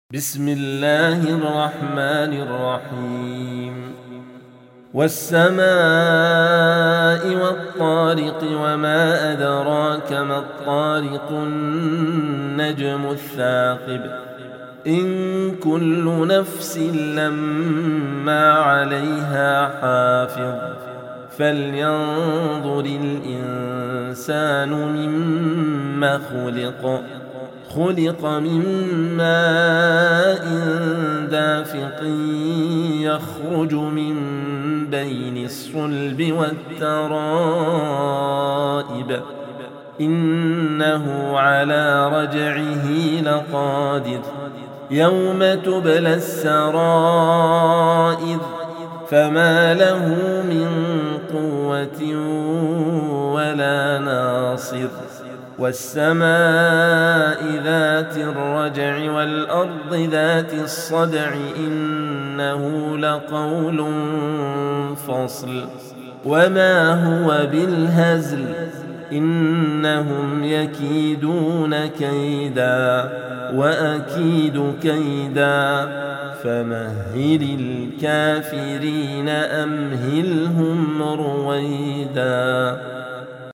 بسم الله الرحمن الرحيم والسماء والطارق وما أدراك ما الطارق النجم الثاقب إن كل نفس لما عليها حافظ فلينظر الإنسان مما خلق من ماء دافق يخرج من بين الصلب والترائب إنه على رجعه لقادر يوم تبلى السرائر فما له من قوة ولا ناصر والسماء ذات الرجع والأرض ذات الصدع إنه لقول فصل وما هو بالهزل إنهم يكيدون كيدا وأكيد كيدا فمهل الكافرين أمهلهم رويدا